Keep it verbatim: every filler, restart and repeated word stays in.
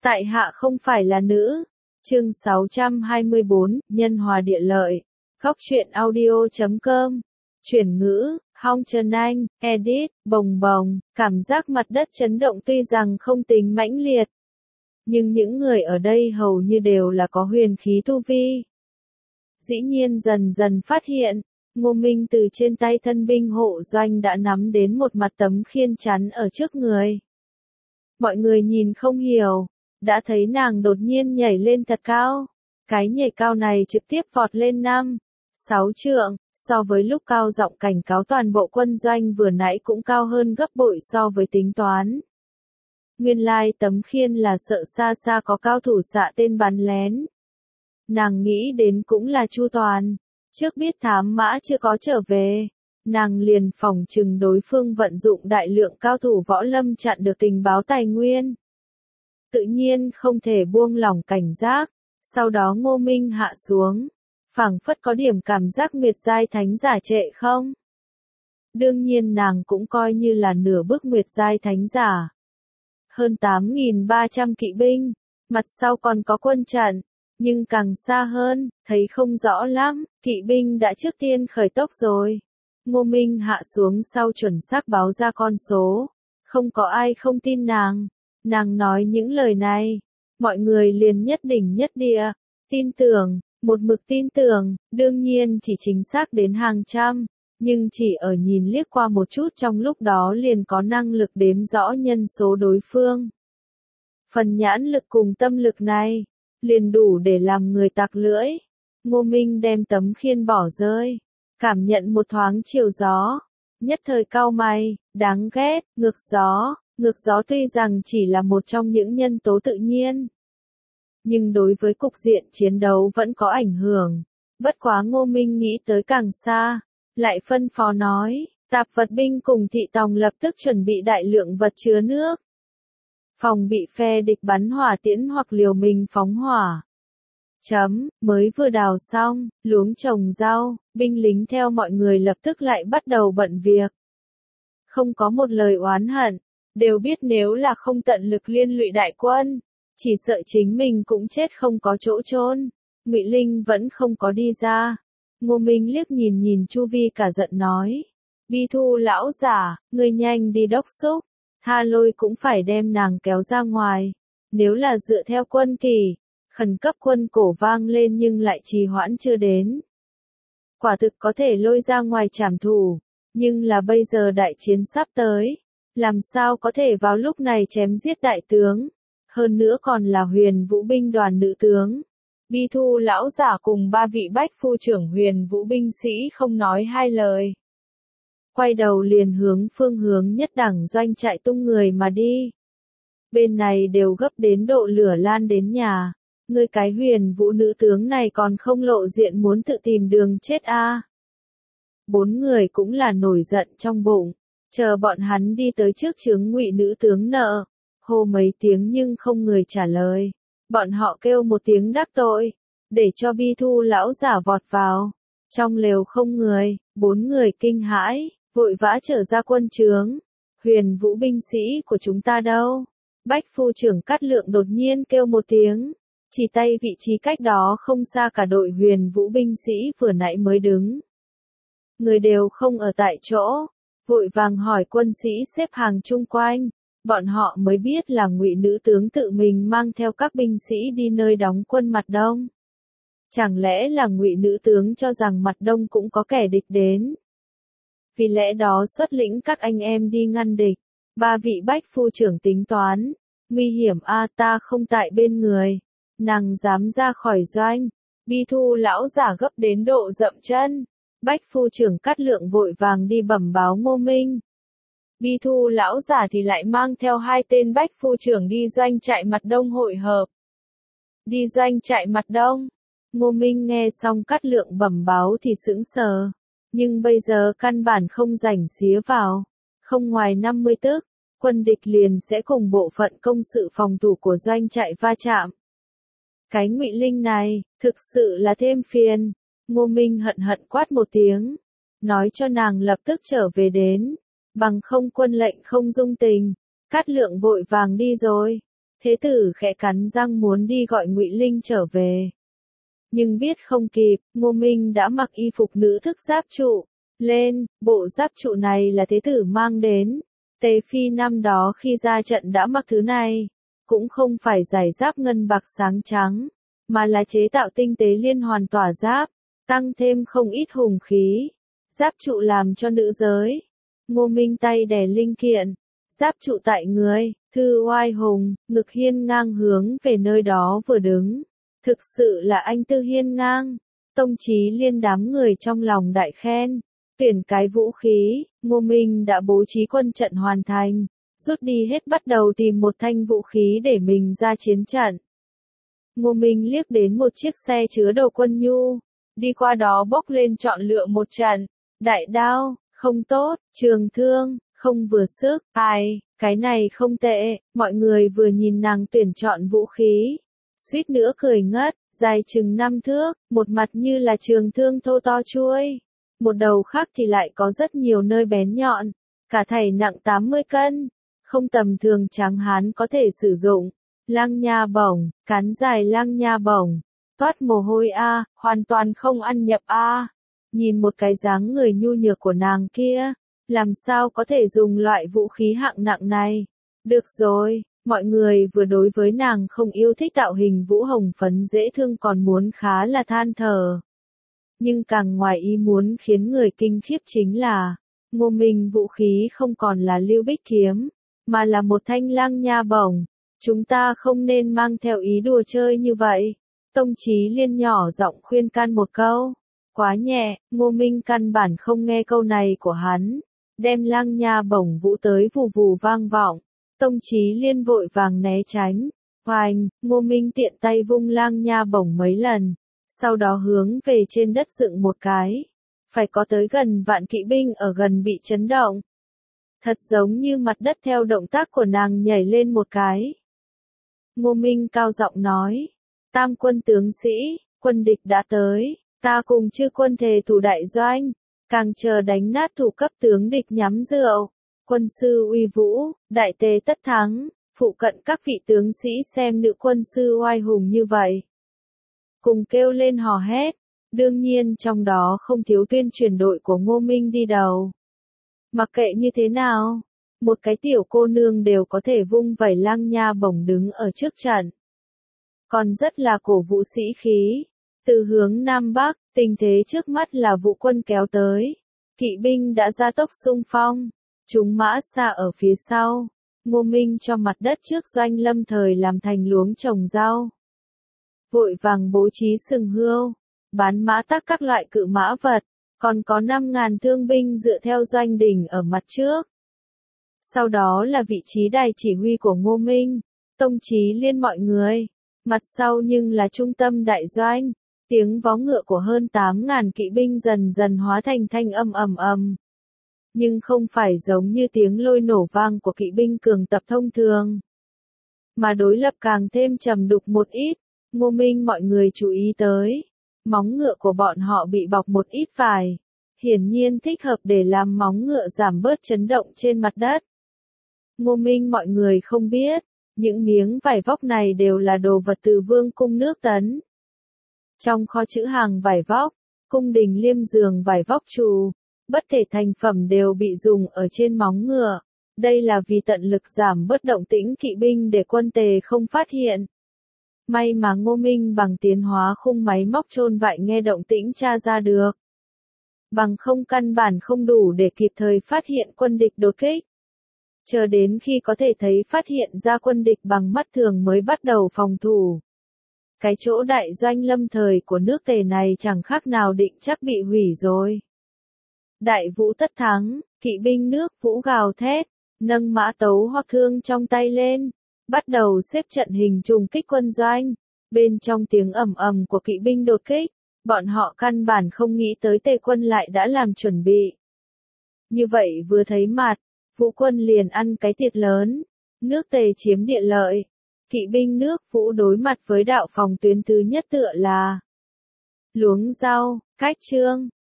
Tại hạ không phải là nữ. Chương sáu trăm hai mươi bốn, Nhân hòa địa lợi. Góc truyện audio chấm com. Chuyển ngữ, Hong Trần Anh, edit, bồng bồng, cảm giác mặt đất chấn động tuy rằng không tính mãnh liệt. Nhưng những người ở đây hầu như đều là có huyền khí tu vi. Dĩ nhiên dần dần phát hiện, Ngô Minh từ trên tay thân binh hộ doanh đã nắm đến một mặt tấm khiên chắn ở trước người. Mọi người nhìn không hiểu, đã thấy nàng đột nhiên nhảy lên thật cao. Cái nhảy cao này trực tiếp vọt lên năm, sáu trượng, so với lúc cao giọng cảnh cáo toàn bộ quân doanh vừa nãy cũng cao hơn gấp bội so với tính toán. Nguyên lai tấm khiên là sợ xa xa có cao thủ xạ tên bắn lén. Nàng nghĩ đến cũng là chu toàn, trước biết thám mã chưa có trở về, nàng liền phòng trừng đối phương vận dụng đại lượng cao thủ võ lâm chặn được tình báo tài nguyên. Tự nhiên không thể buông lỏng cảnh giác, sau đó Ngô Minh hạ xuống, phảng phất có điểm cảm giác Nguyệt giai thánh giả trệ không? Đương nhiên nàng cũng coi như là nửa bước Nguyệt giai thánh giả. Hơn tám nghìn ba trăm kỵ binh, mặt sau còn có quân trận, nhưng càng xa hơn, thấy không rõ lắm, kỵ binh đã trước tiên khởi tốc rồi. Ngô Minh hạ xuống sau chuẩn xác báo ra con số, không có ai không tin nàng. Nàng nói những lời này, mọi người liền nhất đỉnh nhất địa, tin tưởng, một mực tin tưởng, đương nhiên chỉ chính xác đến hàng trăm, nhưng chỉ ở nhìn liếc qua một chút trong lúc đó liền có năng lực đếm rõ nhân số đối phương. Phần nhãn lực cùng tâm lực này, liền đủ để làm người tặc lưỡi. Ngô Minh đem tấm khiên bỏ rơi, cảm nhận một thoáng chiều gió, nhất thời cau mày, đáng ghét, ngược gió. Ngược gió tuy rằng chỉ là một trong những nhân tố tự nhiên, nhưng đối với cục diện chiến đấu vẫn có ảnh hưởng. Bất quá Ngô Minh nghĩ tới càng xa, lại phân phó nói, tạp vật binh cùng thị tòng lập tức chuẩn bị đại lượng vật chứa nước. Phòng bị phe địch bắn hỏa tiễn hoặc liều mình phóng hỏa. Chấm, mới vừa đào xong, luống trồng rau, binh lính theo mọi người lập tức lại bắt đầu bận việc. Không có một lời oán hận. Đều biết nếu là không tận lực liên lụy đại quân, chỉ sợ chính mình cũng chết không có chỗ chôn. Ngụy Linh vẫn không có đi ra. Ngô Minh liếc nhìn nhìn chu vi cả giận nói, Bi Thu lão giả, ngươi nhanh đi đốc xúc, Tha Lôi cũng phải đem nàng kéo ra ngoài. Nếu là dựa theo quân kỳ, khẩn cấp quân cổ vang lên nhưng lại trì hoãn chưa đến. Quả thực có thể lôi ra ngoài trảm thủ, nhưng là bây giờ đại chiến sắp tới. Làm sao có thể vào lúc này chém giết đại tướng, hơn nữa còn là huyền vũ binh đoàn nữ tướng. Bi Thu lão giả cùng ba vị bách phu trưởng huyền vũ binh sĩ không nói hai lời. Quay đầu liền hướng phương hướng nhất đẳng doanh trại tung người mà đi. Bên này đều gấp đến độ lửa lan đến nhà, ngươi cái huyền vũ nữ tướng này còn không lộ diện muốn tự tìm đường chết a. À. Bốn người cũng là nổi giận trong bụng. Chờ bọn hắn đi tới trước chướng Ngụy nữ tướng nợ, hô mấy tiếng nhưng không người trả lời. Bọn họ kêu một tiếng đắc tội, để cho Bi Thu lão giả vọt vào. Trong lều không người, bốn người kinh hãi, vội vã trở ra quân trướng. Huyền vũ binh sĩ của chúng ta đâu? Bách phu trưởng Cát Lượng đột nhiên kêu một tiếng, chỉ tay vị trí cách đó không xa cả đội huyền vũ binh sĩ vừa nãy mới đứng. Người đều không ở tại chỗ. Vội vàng hỏi quân sĩ xếp hàng chung quanh, bọn họ mới biết là Ngụy nữ tướng tự mình mang theo các binh sĩ đi nơi đóng quân mặt đông. Chẳng lẽ là Ngụy nữ tướng cho rằng mặt đông cũng có kẻ địch đến? Vì lẽ đó xuất lĩnh các anh em đi ngăn địch. Ba vị bách phu trưởng tính toán, nguy hiểm a ta không tại bên người, nàng dám ra khỏi doanh. Bi Thu lão giả gấp đến độ dậm chân. Bách phu trưởng Cát Lượng vội vàng đi bẩm báo Ngô Minh. Bi Thu lão giả thì lại mang theo hai tên bách phu trưởng đi doanh trại mặt đông hội hợp. Đi doanh trại mặt đông. Ngô Minh nghe xong Cát Lượng bẩm báo thì sững sờ. Nhưng bây giờ căn bản không rảnh xía vào. Không ngoài năm mươi tức, quân địch liền sẽ cùng bộ phận công sự phòng thủ của doanh trại va chạm. Cái Ngụy Linh này, thực sự là thêm phiền. Ngô Minh hận hận quát một tiếng, nói cho nàng lập tức trở về đến, bằng không quân lệnh không dung tình. Cát Lượng vội vàng đi rồi, Thế tử khẽ cắn răng muốn đi gọi Ngụy Linh trở về. Nhưng biết không kịp, Ngô Minh đã mặc y phục nữ thức giáp trụ lên, bộ giáp trụ này là thế tử mang đến. Tề Phi năm đó khi ra trận đã mặc thứ này, cũng không phải giải giáp ngân bạc sáng trắng, mà là chế tạo tinh tế liên hoàn tỏa giáp, tăng thêm không ít hùng khí. Giáp trụ làm cho nữ giới. Ngô Minh tay đè linh kiện, giáp trụ tại người, thư oai hùng, ngực hiên ngang hướng về nơi đó vừa đứng. Thực sự là anh tư hiên ngang. Tông Chí Liên đám người trong lòng đại khen. Tuyển cái vũ khí, Ngô Minh đã bố trí quân trận hoàn thành, rút đi hết bắt đầu tìm một thanh vũ khí để mình ra chiến trận. Ngô Minh liếc đến một chiếc xe chứa đồ quân nhu, đi qua đó bốc lên chọn lựa một trận. Đại đao, không tốt, trường thương, không vừa sức, ai, cái này không tệ. Mọi người vừa nhìn nàng tuyển chọn vũ khí, suýt nữa cười ngất. Dài chừng năm thước, một mặt như là trường thương thô to chuôi, một đầu khác thì lại có rất nhiều nơi bén nhọn, cả thảy nặng tám mươi cân, không tầm thường tráng hán có thể sử dụng. Lăng nha bổng, cán dài lăng nha bổng, toát mồ hôi a, hoàn toàn không ăn nhập a. Nhìn một cái dáng người nhu nhược của nàng kia, làm sao có thể dùng loại vũ khí hạng nặng này? Được rồi. Mọi người vừa đối với nàng không yêu thích tạo hình vũ hồng phấn dễ thương còn muốn khá là than thở. Nhưng càng ngoài ý muốn khiến người kinh khiếp chính là, Ngô Minh vũ khí không còn là lưu bích kiếm, mà là một thanh lăng nha bổng. Chúng ta không nên mang theo ý đùa chơi như vậy. Tông Chí Liên nhỏ giọng khuyên can một câu. Quá nhẹ, Ngô Minh căn bản không nghe câu này của hắn. Đem lăng nha bổng vũ tới vù vù vang vọng. Tông Chí Liên vội vàng né tránh. Hoành, Ngô Minh tiện tay vung lang nha bổng mấy lần, sau đó hướng về trên đất dựng một cái. Phải có tới gần vạn kỵ binh ở gần bị chấn động. Thật giống như mặt đất theo động tác của nàng nhảy lên một cái. Ngô Minh cao giọng nói, tam quân tướng sĩ, quân địch đã tới, ta cùng chư quân thề thủ đại doanh, càng chờ đánh nát thủ cấp tướng địch nhắm rượu. Quân sư uy vũ, đại tề tất thắng, phụ cận các vị tướng sĩ xem nữ quân sư oai hùng như vậy. Cùng kêu lên hò hét, đương nhiên trong đó không thiếu tuyên truyền đội của Ngô Minh đi đầu. Mặc kệ như thế nào, một cái tiểu cô nương đều có thể vung vẩy lăng nha bổng đứng ở trước trận. Còn rất là cổ vũ sĩ khí, từ hướng Nam Bắc, tình thế trước mắt là vũ quân kéo tới. Kỵ binh đã ra tốc xung phong. Chúng mã xa ở phía sau, Ngô Minh cho mặt đất trước doanh lâm thời làm thành luống trồng rau. Vội vàng bố trí sừng hươu, bán mã tắc các loại cự mã vật, còn có năm ngàn thương binh dựa theo doanh đỉnh ở mặt trước. Sau đó là vị trí đài chỉ huy của Ngô Minh, Tông Chí Liên mọi người, mặt sau nhưng là trung tâm đại doanh, tiếng vó ngựa của hơn tám ngàn kỵ binh dần dần hóa thành thanh âm ầm ầm. Nhưng không phải giống như tiếng lôi nổ vang của kỵ binh cường tập thông thường, mà đối lập càng thêm trầm đục một ít. Ngô Minh mọi người chú ý tới, móng ngựa của bọn họ bị bọc một ít vải, hiển nhiên thích hợp để làm móng ngựa giảm bớt chấn động trên mặt đất. Ngô Minh mọi người không biết, những miếng vải vóc này đều là đồ vật từ vương cung nước Tấn. Trong kho trữ hàng vải vóc, cung đình liêm giường vải vóc trù, bất kể thành phẩm đều bị dùng ở trên móng ngựa. Đây là vì tận lực giảm bớt động tĩnh kỵ binh để quân Tề không phát hiện. May mà Ngô Minh bằng tiến hóa khung máy móc chôn vại nghe động tĩnh tra ra được. Bằng không căn bản không đủ để kịp thời phát hiện quân địch đột kích. Chờ đến khi có thể thấy phát hiện ra quân địch bằng mắt thường mới bắt đầu phòng thủ. Cái chỗ đại doanh lâm thời của nước Tề này chẳng khác nào định chắc bị hủy rồi. Đại vũ tất thắng, kỵ binh nước Vũ gào thét, nâng mã tấu hoặc thương trong tay lên, bắt đầu xếp trận hình trùng kích quân doanh. Bên trong tiếng ầm ầm của kỵ binh đột kích, bọn họ căn bản không nghĩ tới Tề quân lại đã làm chuẩn bị. Như vậy vừa thấy mặt, Vũ quân liền ăn cái thiệt lớn, nước Tề chiếm địa lợi. Kỵ binh nước Vũ đối mặt với đạo phòng tuyến thứ nhất tựa là luống rau, cách trương,